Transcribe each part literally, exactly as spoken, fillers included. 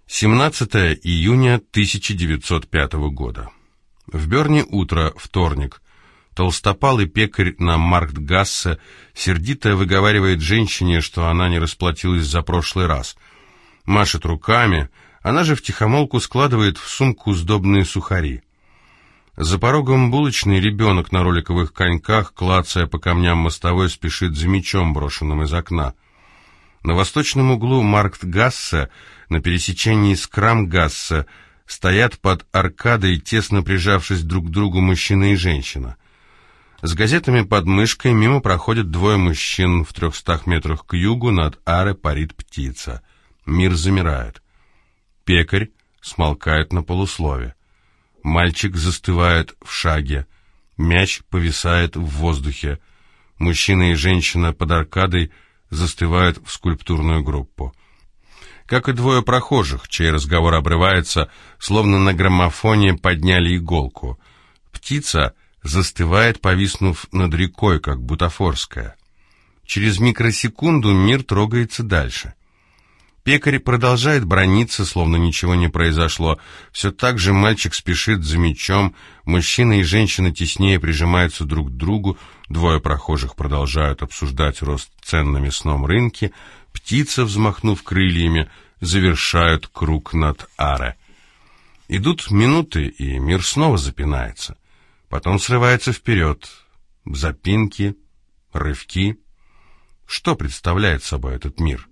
семнадцатое июня тысяча девятьсот пятого года. В Берне утро, вторник. Толстопалый пекарь на Марктгассе сердито выговаривает женщине, что она не расплатилась за прошлый раз. Машет руками, она же втихомолку складывает в сумку сдобные сухари. За порогом булочный ребенок на роликовых коньках, клацая по камням мостовой, спешит за мячом, брошенным из окна. На восточном углу Марктгассе, на пересечении с Крамгассе, стоят под аркадой, тесно прижавшись друг к другу, мужчина и женщина. С газетами под мышкой мимо проходят двое мужчин. В трехстах метрах к югу над Аре парит птица. Мир замирает. Пекарь смолкает на полуслове. Мальчик застывает в шаге. Мяч повисает в воздухе. Мужчина и женщина под аркадой застывают в скульптурную группу. Как и двое прохожих, чей разговор обрывается, словно на граммофоне подняли иголку. Птица застывает, повиснув над рекой, как бутафорская. Через микросекунду мир трогается дальше. Пекарь продолжает браниться, словно ничего не произошло. Все так же мальчик спешит за мячом, мужчина и женщина теснее прижимаются друг к другу, двое прохожих продолжают обсуждать рост цен на мясном рынке, птица, взмахнув крыльями, завершают круг над Аре. Идут минуты, и мир снова запинается. Потом срывается вперед. Запинки, рывки. Что представляет собой этот мир?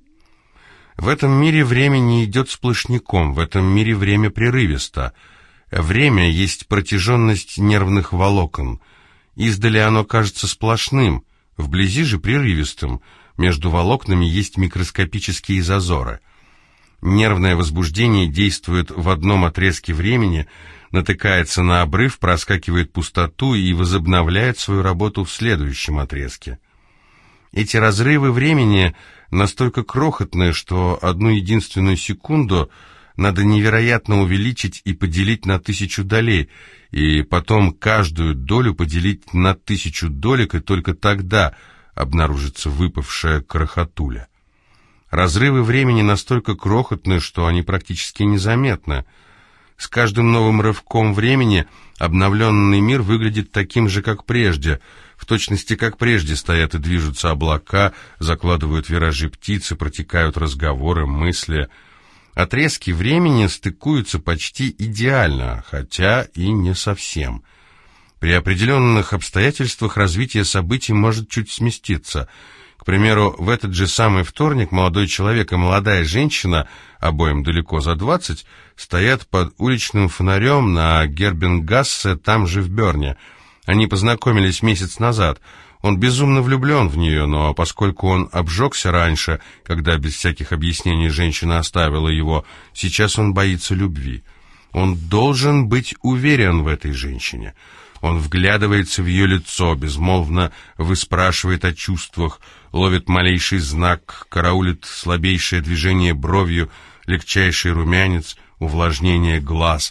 В этом мире время не идет сплошняком, в этом мире время прерывисто. Время есть протяженность нервных волокон. Издали оно кажется сплошным, вблизи же прерывистым. Между волокнами есть микроскопические зазоры. Нервное возбуждение действует в одном отрезке времени, натыкается на обрыв, проскакивает пустоту и возобновляет свою работу в следующем отрезке. Эти разрывы времени настолько крохотные, что одну единственную секунду надо невероятно увеличить и поделить на тысячу долей, и потом каждую долю поделить на тысячу долек, и только тогда обнаружится выпавшая крохотуля. Разрывы времени настолько крохотны, что они практически незаметны. С каждым новым рывком времени обновленный мир выглядит таким же, как прежде. В точности, как прежде, стоят и движутся облака, закладывают виражи птицы, протекают разговоры, мысли. Отрезки времени стыкуются почти идеально, хотя и не совсем. При определенных обстоятельствах развитие событий может чуть сместиться. К примеру, в этот же самый вторник молодой человек и молодая женщина, обоим далеко за двадцать, стоят под уличным фонарем на Гербенгассе, там же в Берне. Они познакомились месяц назад. Он безумно влюблен в нее, но поскольку он обжегся раньше, когда без всяких объяснений женщина оставила его, сейчас он боится любви. Он должен быть уверен в этой женщине. Он вглядывается в ее лицо, безмолвно выспрашивает о чувствах, ловит малейший знак, караулит слабейшее движение бровью, легчайший румянец, увлажнение глаз.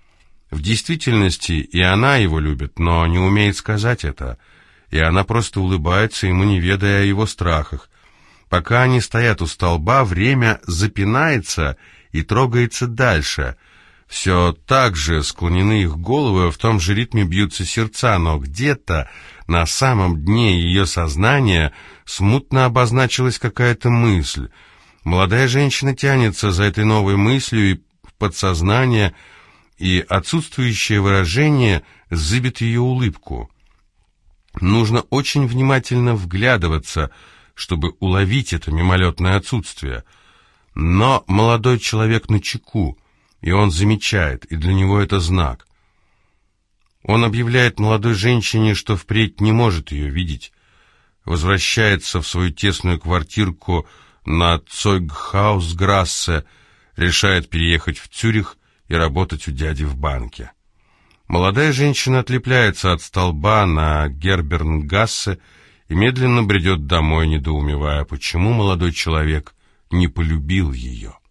В действительности и она его любит, но не умеет сказать это, и она просто улыбается ему, не ведая о его страхах. Пока они стоят у столба, время запинается и трогается дальше. Все так же склонены их головы, в том же ритме бьются сердца, но где-то на самом дне ее сознания смутно обозначилась какая-то мысль. Молодая женщина тянется за этой новой мыслью, и в подсознание, и отсутствующее выражение зыбит ее улыбку. Нужно очень внимательно вглядываться, чтобы уловить это мимолетное отсутствие. Но молодой человек начеку, и он замечает, и для него это знак. Он объявляет молодой женщине, что впредь не может ее видеть, возвращается в свою тесную квартирку на Цойгхаусграссе, решает переехать в Цюрих и работать у дяди в банке. Молодая женщина отлепляется от столба на Гербернгассе и медленно бредет домой, недоумевая, почему молодой человек не полюбил ее.